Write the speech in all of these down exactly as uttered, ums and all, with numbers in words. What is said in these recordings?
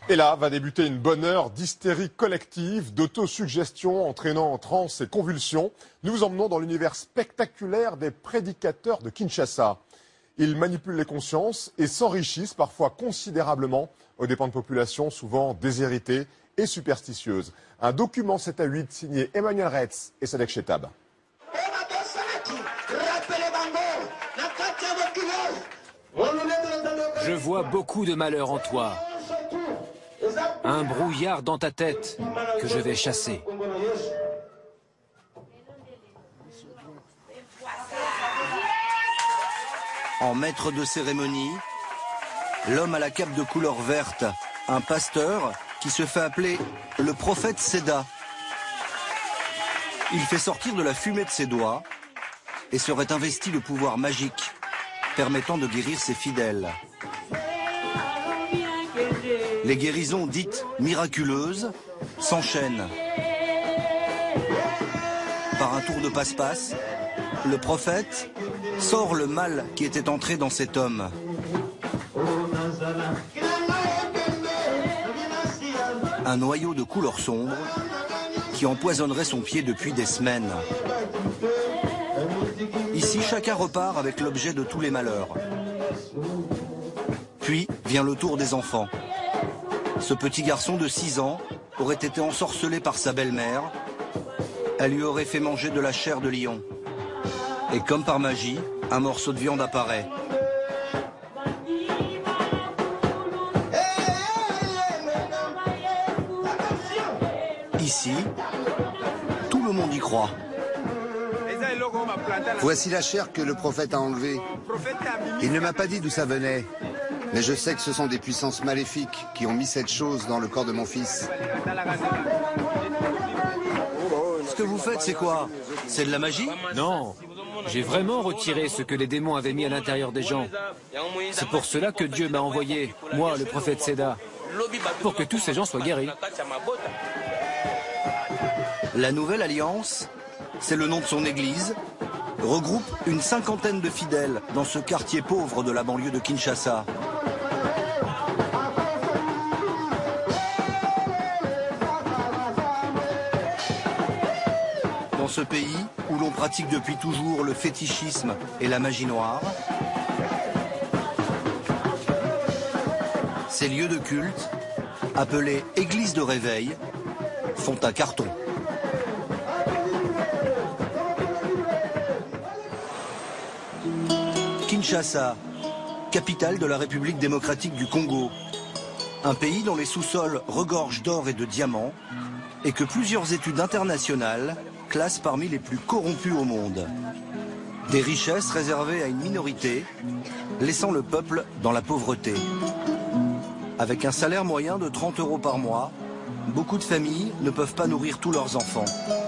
Et là va débuter une bonne heure d'hystérie collective, d'autosuggestion entraînant en transe et convulsions. Nous vous emmenons dans l'univers spectaculaire des prédicateurs de Kinshasa. Ils manipulent les consciences et s'enrichissent parfois considérablement aux dépens de populations souvent déshéritées et superstitieuses. Un document sept à huit signé Emmanuel Retz et Sadek Chetab. Je vois beaucoup de malheur en toi. Un brouillard dans ta tête que je vais chasser. En maître de cérémonie, l'homme à la cape de couleur verte, un pasteur qui se fait appeler le prophète Seda. Il fait sortir de la fumée de ses doigts et serait investi de pouvoir magique permettant de guérir ses fidèles. Les guérisons dites miraculeuses s'enchaînent. Par un tour de passe-passe, le prophète sort le mal qui était entré dans cet homme. Un noyau de couleur sombre qui empoisonnerait son pied depuis des semaines. Ici, chacun repart avec l'objet de tous les malheurs. Puis vient le tour des enfants. Ce petit garçon de six ans aurait été ensorcelé par sa belle-mère. Elle lui aurait fait manger de la chair de lion. Et comme par magie, un morceau de viande apparaît. Ici, tout le monde y croit. Voici la chair que le prophète a enlevée. Il ne m'a pas dit d'où ça venait, mais je sais que ce sont des puissances maléfiques qui ont mis cette chose dans le corps de mon fils. Ce que vous faites, c'est quoi? C'est de la magie? Non, j'ai vraiment retiré ce que les démons avaient mis à l'intérieur des gens. C'est pour cela que Dieu m'a envoyé, moi, le prophète Seda, pour que tous ces gens soient guéris. La Nouvelle Alliance, c'est le nom de son église, regroupe une cinquantaine de fidèles dans ce quartier pauvre de la banlieue de Kinshasa. Dans ce pays où l'on pratique depuis toujours le fétichisme et la magie noire, ces lieux de culte, appelés églises de réveil, font un carton. Kinshasa, capitale de la République démocratique du Congo, un pays dont les sous-sols regorgent d'or et de diamants et que plusieurs études internationales classent parmi les plus corrompus au monde. Des richesses réservées à une minorité, laissant le peuple dans la pauvreté. Avec un salaire moyen de trente euros par mois, beaucoup de familles ne peuvent pas nourrir tous leurs enfants.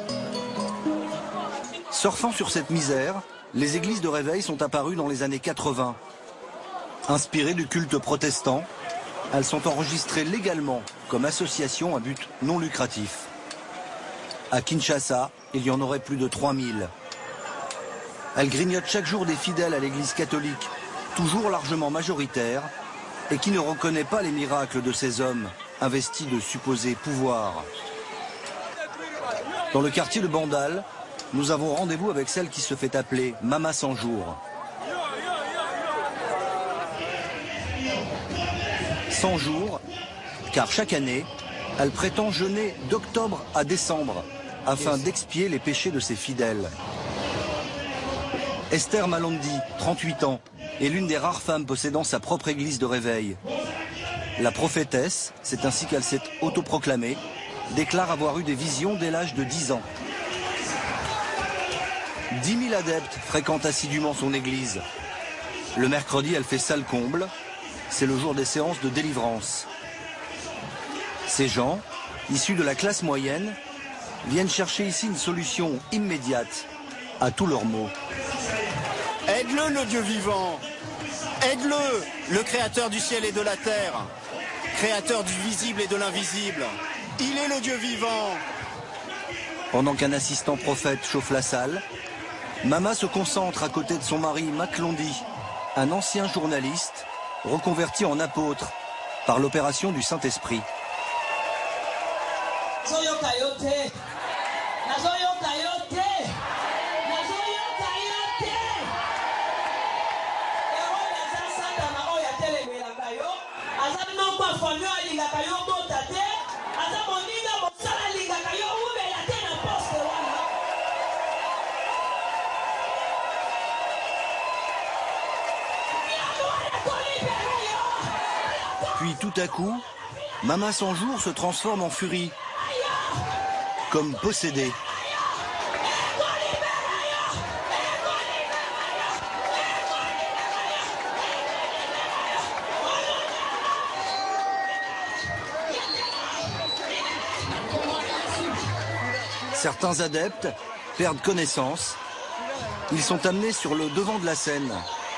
Surfant sur cette misère, les églises de réveil sont apparues dans les années quatre-vingt. Inspirées du culte protestant, elles sont enregistrées légalement comme associations à but non lucratif. À Kinshasa, il y en aurait plus de trois mille. Elles grignotent chaque jour des fidèles à l'église catholique, toujours largement majoritaire, et qui ne reconnaît pas les miracles de ces hommes, investis de supposés pouvoirs. Dans le quartier de Bandal, nous avons rendez-vous avec celle qui se fait appeler Mama cent jours. cent jours, car chaque année, elle prétend jeûner d'octobre à décembre, afin d'expier les péchés de ses fidèles. Esther Malondi, trente-huit ans, est l'une des rares femmes possédant sa propre église de réveil. La prophétesse, c'est ainsi qu'elle s'est autoproclamée, déclare avoir eu des visions dès l'âge de dix ans. dix mille adeptes fréquentent assidûment son église. Le mercredi, elle fait salle comble. C'est le jour des séances de délivrance. Ces gens, issus de la classe moyenne, viennent chercher ici une solution immédiate à tous leurs maux. Aide-le, le Dieu vivant. Aide-le, le créateur du ciel et de la terre. Créateur du visible et de l'invisible. Il est le Dieu vivant. Pendant qu'un assistant prophète chauffe la salle, Mama se concentre à côté de son mari Maclondi, un ancien journaliste reconverti en apôtre par l'opération du Saint-Esprit. Puis tout à coup, Mama Sanjour se transforme en furie, comme possédée. Certains adeptes perdent connaissance. Ils sont amenés sur le devant de la scène.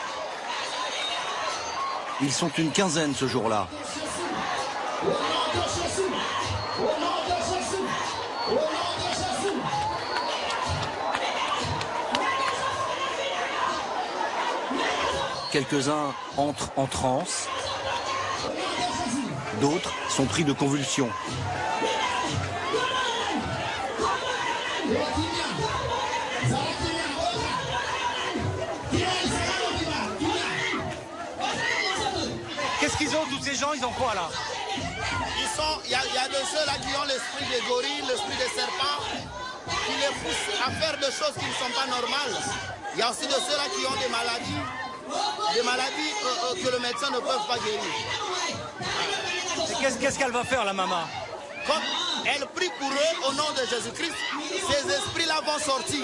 Ils sont une quinzaine ce jour-là. Quelques-uns entrent en transe. D'autres sont pris de convulsions. Qu'est-ce qu'ils ont, tous ces gens? Ils ont quoi là? Ils sont, il y, y a de ceux-là qui ont l'esprit des gorilles, l'esprit des serpents, qui les poussent à faire des choses qui ne sont pas normales. Il y a aussi de ceux-là qui ont des maladies, des maladies euh, euh, que le médecin ne peut pas guérir. Qu'est-ce qu'est-ce qu'elle va faire, la maman? Quand elle prie pour eux au nom de Jésus-Christ, ces esprits-là vont sortir.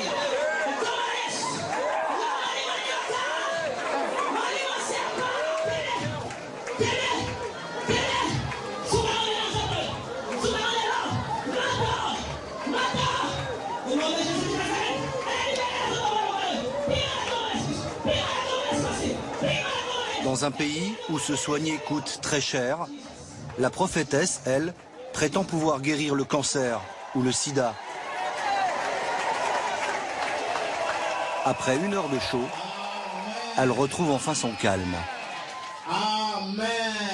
Dans un pays où se soigner coûte très cher, la prophétesse, elle, prétend pouvoir guérir le cancer ou le sida. Après une heure de show, elle retrouve enfin son calme. Amen.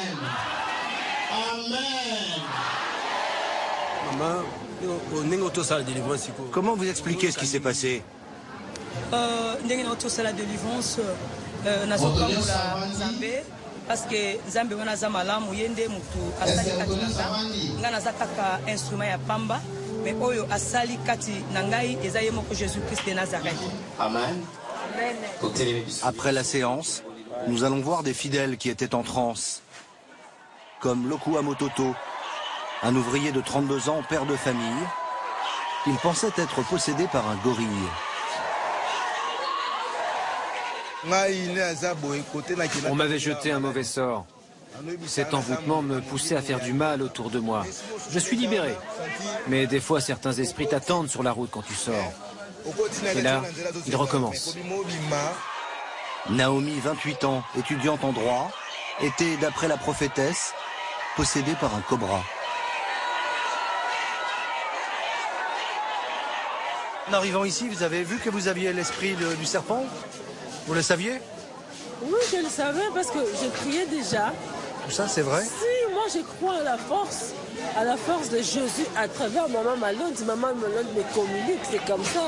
Amen. Comment vous expliquez ce qui s'est passé? Euh, la délivrance, euh, parce que Zambe wana za malamu yende mutu asali kati nanga nga naza kaka instrument ya pamba mais oyo asali kati nangai eza ye moko Jésus-Christ de Nazareth. Amen. Après la séance, nous allons voir des fidèles qui étaient en transe, comme Loku Amototo, un ouvrier de trente-deux ans, père de famille. Il pensait être possédé par un gorille. On m'avait jeté un mauvais sort. Cet envoûtement me poussait à faire du mal autour de moi. Je suis libéré. Mais des fois, certains esprits t'attendent sur la route quand tu sors. Et là, il recommence. Naomi, vingt-huit ans, étudiante en droit, était, d'après la prophétesse, possédée par un cobra. En arrivant ici, vous avez vu que vous aviez l'esprit du serpent? Vous le saviez? Oui, je le savais parce que je priais déjà. Tout ça, c'est vrai? Si, moi je crois à la force, à la force de Jésus à travers Maman Malone. Maman Malone me communique, c'est comme ça.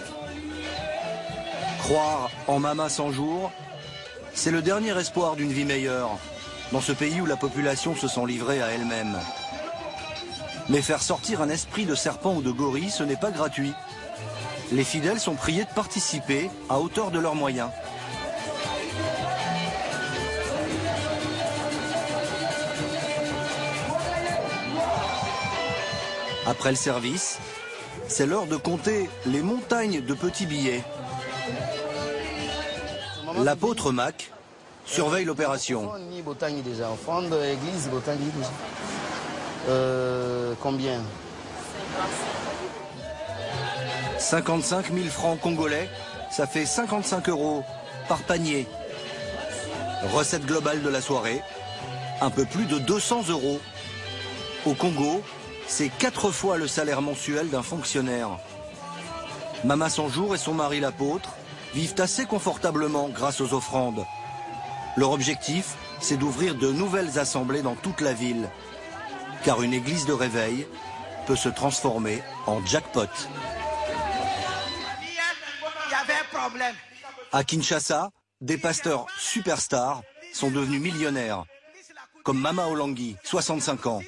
Croire en Mama Sanjour, c'est le dernier espoir d'une vie meilleure, dans ce pays où la population se sent livrée à elle-même. Mais faire sortir un esprit de serpent ou de gorille, ce n'est pas gratuit. Les fidèles sont priés de participer à hauteur de leurs moyens. Après le service, c'est l'heure de compter les montagnes de petits billets. L'apôtre Mac surveille l'opération. Euh, combien? cinquante-cinq mille francs congolais, ça fait cinquante-cinq euros par panier. Recette globale de la soirée, un peu plus de deux cents euros. Au Congo, c'est quatre fois le salaire mensuel d'un fonctionnaire. Mama Sanjour et son mari l'apôtre vivent assez confortablement grâce aux offrandes. Leur objectif, c'est d'ouvrir de nouvelles assemblées dans toute la ville. Car une église de réveil peut se transformer en jackpot. Il y avait un problème. À Kinshasa, des pasteurs superstars sont devenus millionnaires. Comme Mama Olangi, soixante-cinq ans.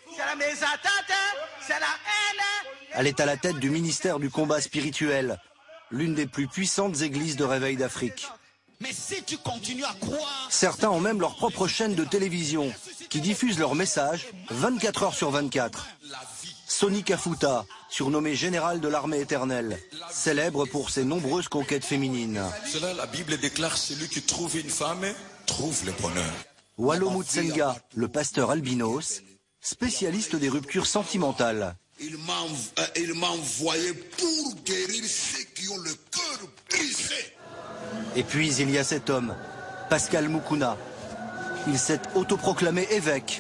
Elle est à la tête du ministère du combat spirituel, l'une des plus puissantes églises de réveil d'Afrique. Mais si tu continues à croire... Certains ont même leur propre chaîne de télévision qui diffuse leurs messages vingt-quatre heures sur vingt-quatre. Sonny Kafuta, surnommé général de l'armée éternelle, célèbre pour ses nombreuses conquêtes féminines. Cela, la Bible déclare, celui qui trouve une femme trouve le bonheur. Wallo Mutsenga, le pasteur albinos, spécialiste des ruptures sentimentales. Il m'a envoyé pour guérir ceux qui ont le cœur brisé. Et puis il y a cet homme, Pascal Mukuna. Il s'est autoproclamé évêque.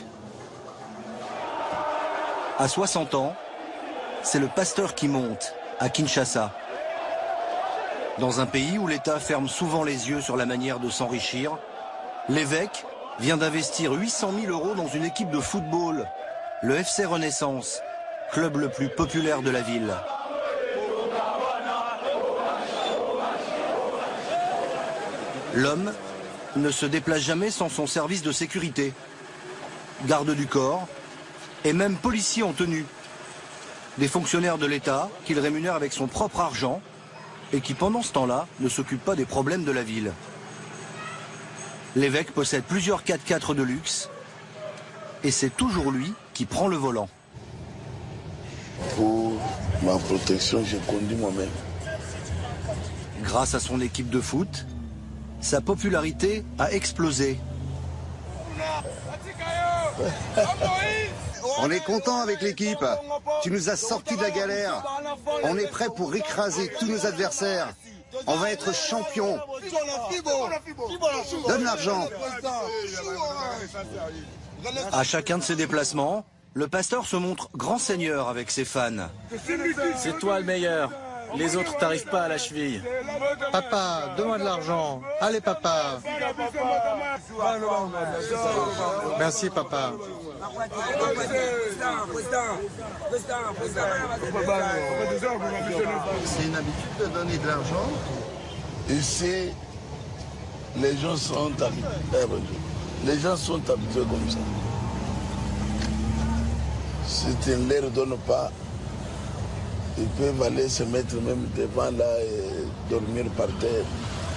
À soixante ans, c'est le pasteur qui monte à Kinshasa. Dans un pays où l'État ferme souvent les yeux sur la manière de s'enrichir, l'évêque vient d'investir huit cent mille euros dans une équipe de football, le F C Renaissance, club le plus populaire de la ville. L'homme ne se déplace jamais sans son service de sécurité. Garde du corps et même policiers en tenue. Des fonctionnaires de l'État qu'il rémunère avec son propre argent et qui pendant ce temps-là ne s'occupent pas des problèmes de la ville. L'évêque possède plusieurs quatre-quatre de luxe et c'est toujours lui qui prend le volant. Pour ma protection, je conduis moi-même. Grâce à son équipe de foot, sa popularité a explosé. On est content avec l'équipe. Tu nous as sortis de la galère. On est prêt pour écraser tous nos adversaires. On va être champion. Donne l'argent. À chacun de ses déplacements, le pasteur se montre grand seigneur avec ses fans. C'est toi le meilleur. Les autres t'arrivent pas à la cheville. Papa, donne-moi de l'argent. Allez, papa. Merci, papa. C'est une habitude de donner de l'argent. Ici, les gens sont habitués. Les gens sont habitués comme ça. Si tu ne leur donnes pas, ils peuvent aller se mettre même devant là et dormir par terre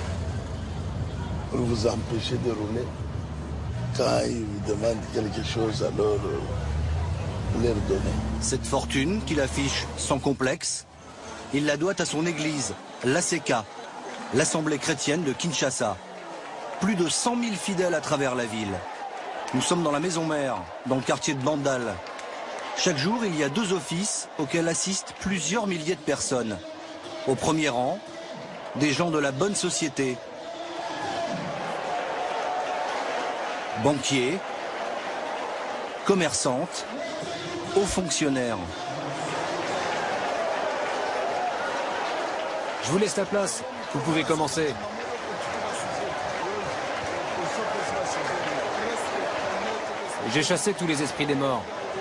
pour vous empêcher de rouler. Quand ils vous demandent quelque chose, alors vous leur donnez. Cette fortune qu'il affiche sans complexe, il la doit à son église, l'A C K, l'Assemblée chrétienne de Kinshasa. Plus de cent mille fidèles à travers la ville. Nous sommes dans la maison mère, dans le quartier de Bandal. Chaque jour, il y a deux offices auxquels assistent plusieurs milliers de personnes. Au premier rang, des gens de la bonne société. Banquiers, commerçantes, hauts fonctionnaires. Je vous laisse la place. Vous pouvez commencer. J'ai chassé tous les esprits des morts.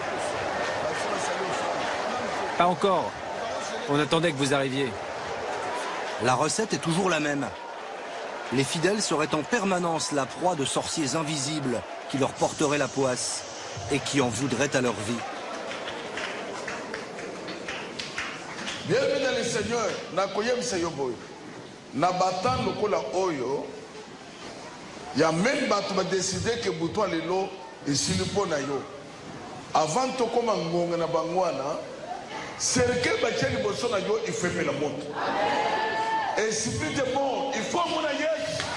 Pas encore. On attendait que vous arriviez. La recette est toujours la même. Les fidèles seraient en permanence la proie de sorciers invisibles qui leur porteraient la poisse et qui en voudraient à leur vie. Bienvenue dans le Seigneur. Nakoyem Seyoboy. Nabatan lokola oyo. Ya même batu ba décider que butwa lelo isilipo na yo. Avant to koma ngonga na bangwana, cercle bacheli boso na yo ifepe la moto. Esprit de bon, il faut mon aïe.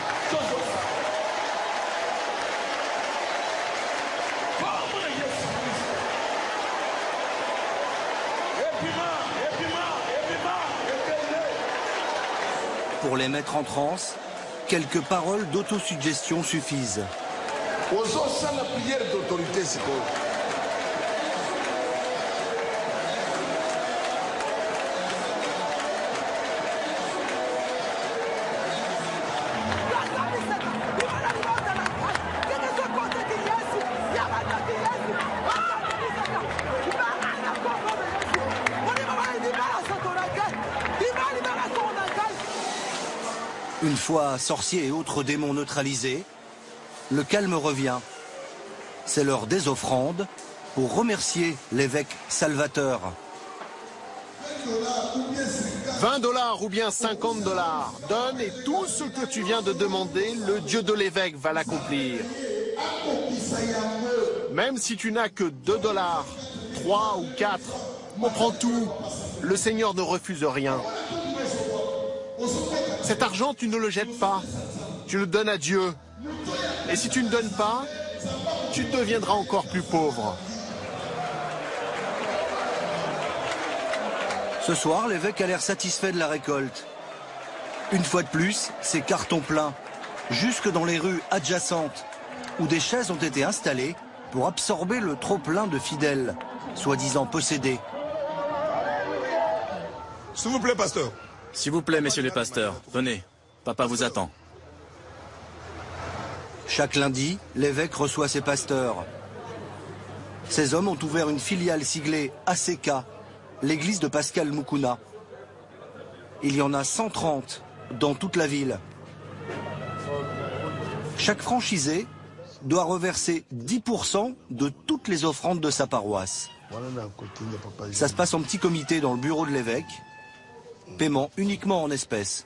Pour les mettre en transe, quelques paroles d'autosuggestion suffisent. Aux autres, la prière d'autorité, c'est quoi? Une fois sorciers et autres démons neutralisés, le calme revient. C'est l'heure des offrandes pour remercier l'évêque Salvateur. vingt dollars ou bien cinquante dollars. Donne et tout ce que tu viens de demander, le Dieu de l'évêque va l'accomplir. Même si tu n'as que deux dollars, trois ou quatre, on prend tout. Le Seigneur ne refuse rien. Cet argent, tu ne le jettes pas. Tu le donnes à Dieu. Et si tu ne donnes pas, tu deviendras encore plus pauvre. Ce soir, l'évêque a l'air satisfait de la récolte. Une fois de plus, c'est carton plein, jusque dans les rues adjacentes, où des chaises ont été installées pour absorber le trop-plein de fidèles, soi-disant possédés. S'il vous plaît, pasteur. S'il vous plaît, messieurs les pasteurs, venez. Papa vous attend. Chaque lundi, l'évêque reçoit ses pasteurs. Ces hommes ont ouvert une filiale siglée A C K, l'église de Pascal Mukuna. Il y en a cent trente dans toute la ville. Chaque franchisé doit reverser dix pour cent de toutes les offrandes de sa paroisse. Ça se passe en petit comité dans le bureau de l'évêque. Paiement uniquement en espèces.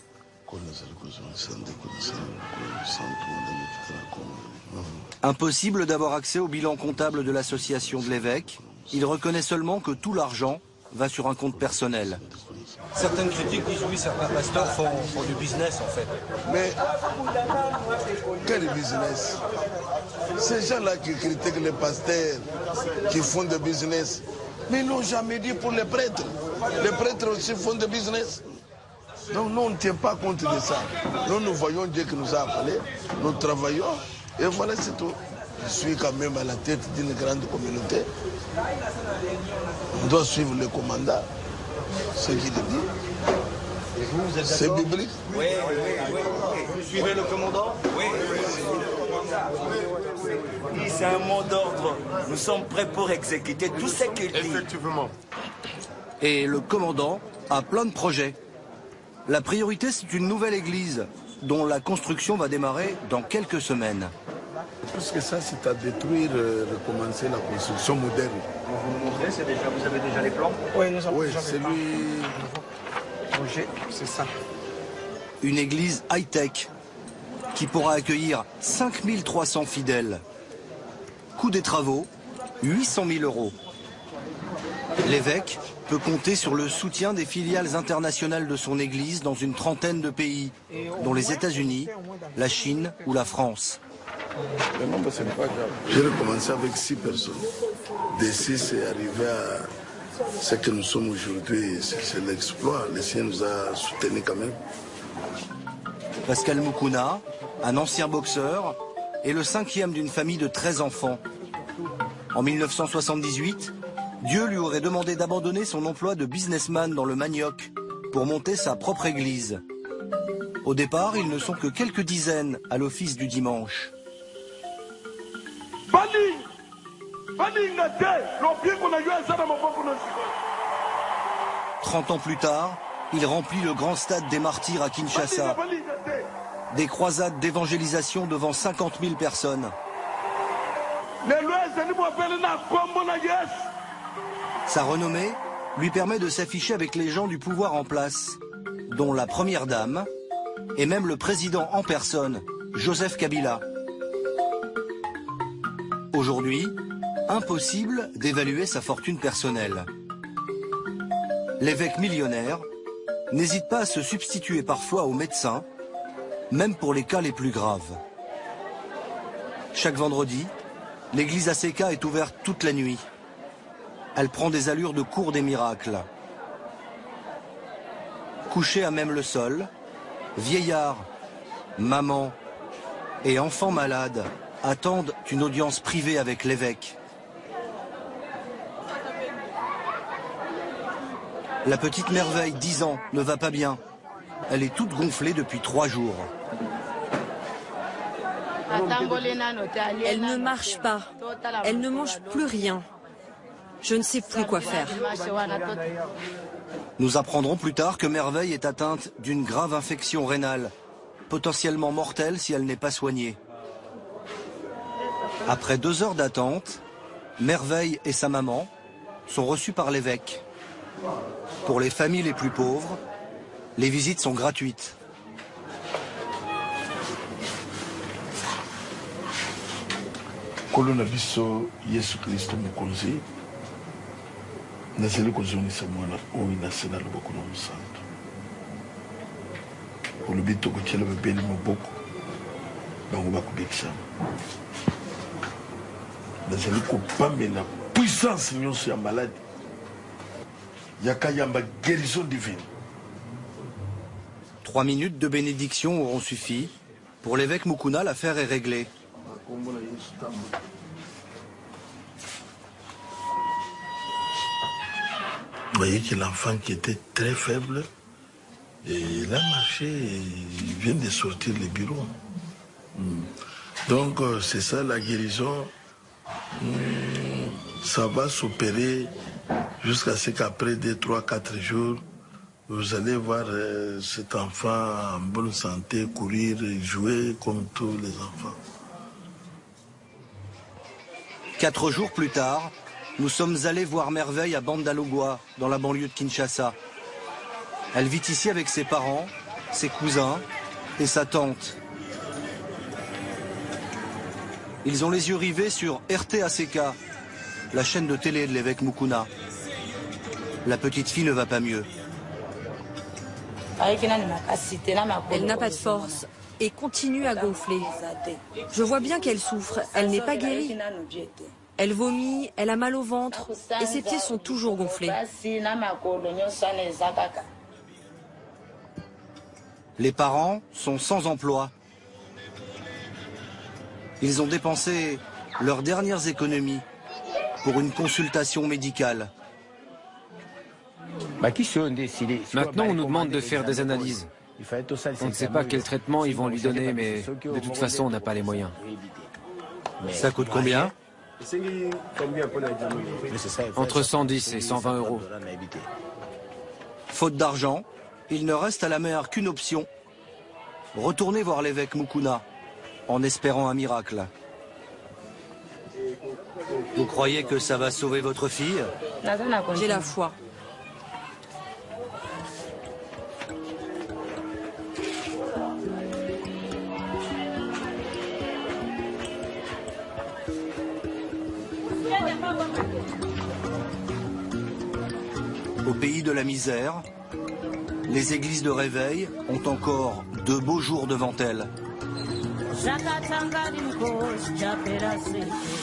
Impossible d'avoir accès au bilan comptable de l'association de l'évêque. Il reconnaît seulement que tout l'argent va sur un compte personnel. Certaines critiques disent oui, certains pasteurs font, font du business en fait. Mais quel business? Ces gens-là qui critiquent les pasteurs, qui font du business, mais ils n'ont jamais dit pour les prêtres. Les prêtres aussi font du business. Donc nous, on ne tient pas compte de ça. Nous, nous voyons Dieu qui nous a appelés, nous travaillons, et voilà, c'est tout. Je suis quand même à la tête d'une grande communauté. On doit suivre le commandant, ce qu'il dit. C'est biblique. Oui, oui, oui, oui. Vous suivez le commandant? Oui. Oui, c'est un mot d'ordre. Nous sommes prêts pour exécuter tout ce qu'il dit. Effectivement. Et le commandant a plein de projets. La priorité, c'est une nouvelle église dont la construction va démarrer dans quelques semaines. Plus que ça, c'est à détruire, euh, recommencer la construction moderne. Vous nous montrez, c'est déjà, vous avez déjà les plans? Oui, nous avons oui, déjà les plans. Projet, c'est ça. Une église high-tech qui pourra accueillir cinq mille trois cents fidèles. Coût des travaux, huit cent mille euros. L'évêque peut compter sur le soutien des filiales internationales de son église dans une trentaine de pays, dont les États-Unis, la Chine ou la France. Le nombre, ce n'est pas grave. J'ai recommencé avec six personnes. De six, c'est arrivé à ce que nous sommes aujourd'hui. C'est l'exploit. Le Seigneur nous a soutenus quand même. Pascal Mukuna, un ancien boxeur, est le cinquième d'une famille de treize enfants. En mille neuf cent soixante-dix-huit, Dieu lui aurait demandé d'abandonner son emploi de businessman dans le manioc pour monter sa propre église. Au départ, ils ne sont que quelques dizaines à l'office du dimanche. Trente ans plus tard, il remplit le grand stade des martyrs à Kinshasa. Des croisades d'évangélisation devant cinquante mille personnes. Sa renommée lui permet de s'afficher avec les gens du pouvoir en place, dont la première dame et même le président en personne, Joseph Kabila. Aujourd'hui, impossible d'évaluer sa fortune personnelle. L'évêque millionnaire n'hésite pas à se substituer parfois aux médecins, même pour les cas les plus graves. Chaque vendredi, l'église A C K est ouverte toute la nuit. Elle prend des allures de cour des miracles. Couchés à même le sol, vieillards, mamans et enfants malades attendent une audience privée avec l'évêque. La petite merveille, dix ans, ne va pas bien. Elle est toute gonflée depuis trois jours. Elle ne marche pas. Elle ne mange plus rien. Je ne sais plus quoi faire. Nous apprendrons plus tard que Merveille est atteinte d'une grave infection rénale, potentiellement mortelle si elle n'est pas soignée. Après deux heures d'attente, Merveille et sa maman sont reçus par l'évêque. Pour les familles les plus pauvres, les visites sont gratuites. Kolo na biso Yesu Kristo mokonzi nazali kozongisa mwana oyo nase na loboko na mosantu olobi tokotiela bebeli moboko bango bakobekisama nazali kopamela puissance nyonso ya maladi yakayamba guérison divine. Trois minutes de bénédiction auront suffi. Pour l'évêque Mukuna, l'affaire est réglée. Vous voyez que l'enfant qui était très faible, et il a marché, et il vient de sortir le bureau. Donc c'est ça la guérison. Ça va s'opérer jusqu'à ce qu'après deux, trois, quatre jours, vous allez voir euh, cet enfant en bonne santé courir et jouer comme tous les enfants. Quatre jours plus tard, nous sommes allés voir Merveille à Bandalogwa, dans la banlieue de Kinshasa. Elle vit ici avec ses parents, ses cousins et sa tante. Ils ont les yeux rivés sur R T A C K, la chaîne de télé de l'évêque Mukuna. La petite fille ne va pas mieux. Elle n'a pas de force et continue à gonfler. Je vois bien qu'elle souffre, elle n'est pas guérie. Elle vomit, elle a mal au ventre et ses pieds sont toujours gonflés. Les parents sont sans emploi. Ils ont dépensé leurs dernières économies pour une consultation médicale. Maintenant, on nous demande de faire des analyses. On ne sait pas quel traitement ils vont lui donner, mais de toute façon, on n'a pas les moyens. Ça coûte combien? Entre cent dix et cent vingt euros. Faute d'argent, il ne reste à la mer qu'une option. Retourner voir l'évêque Mukuna, en espérant un miracle. Vous croyez que ça va sauver votre fille? J'ai la foi. Au pays de la misère, les églises de réveil ont encore de beaux jours devant elles.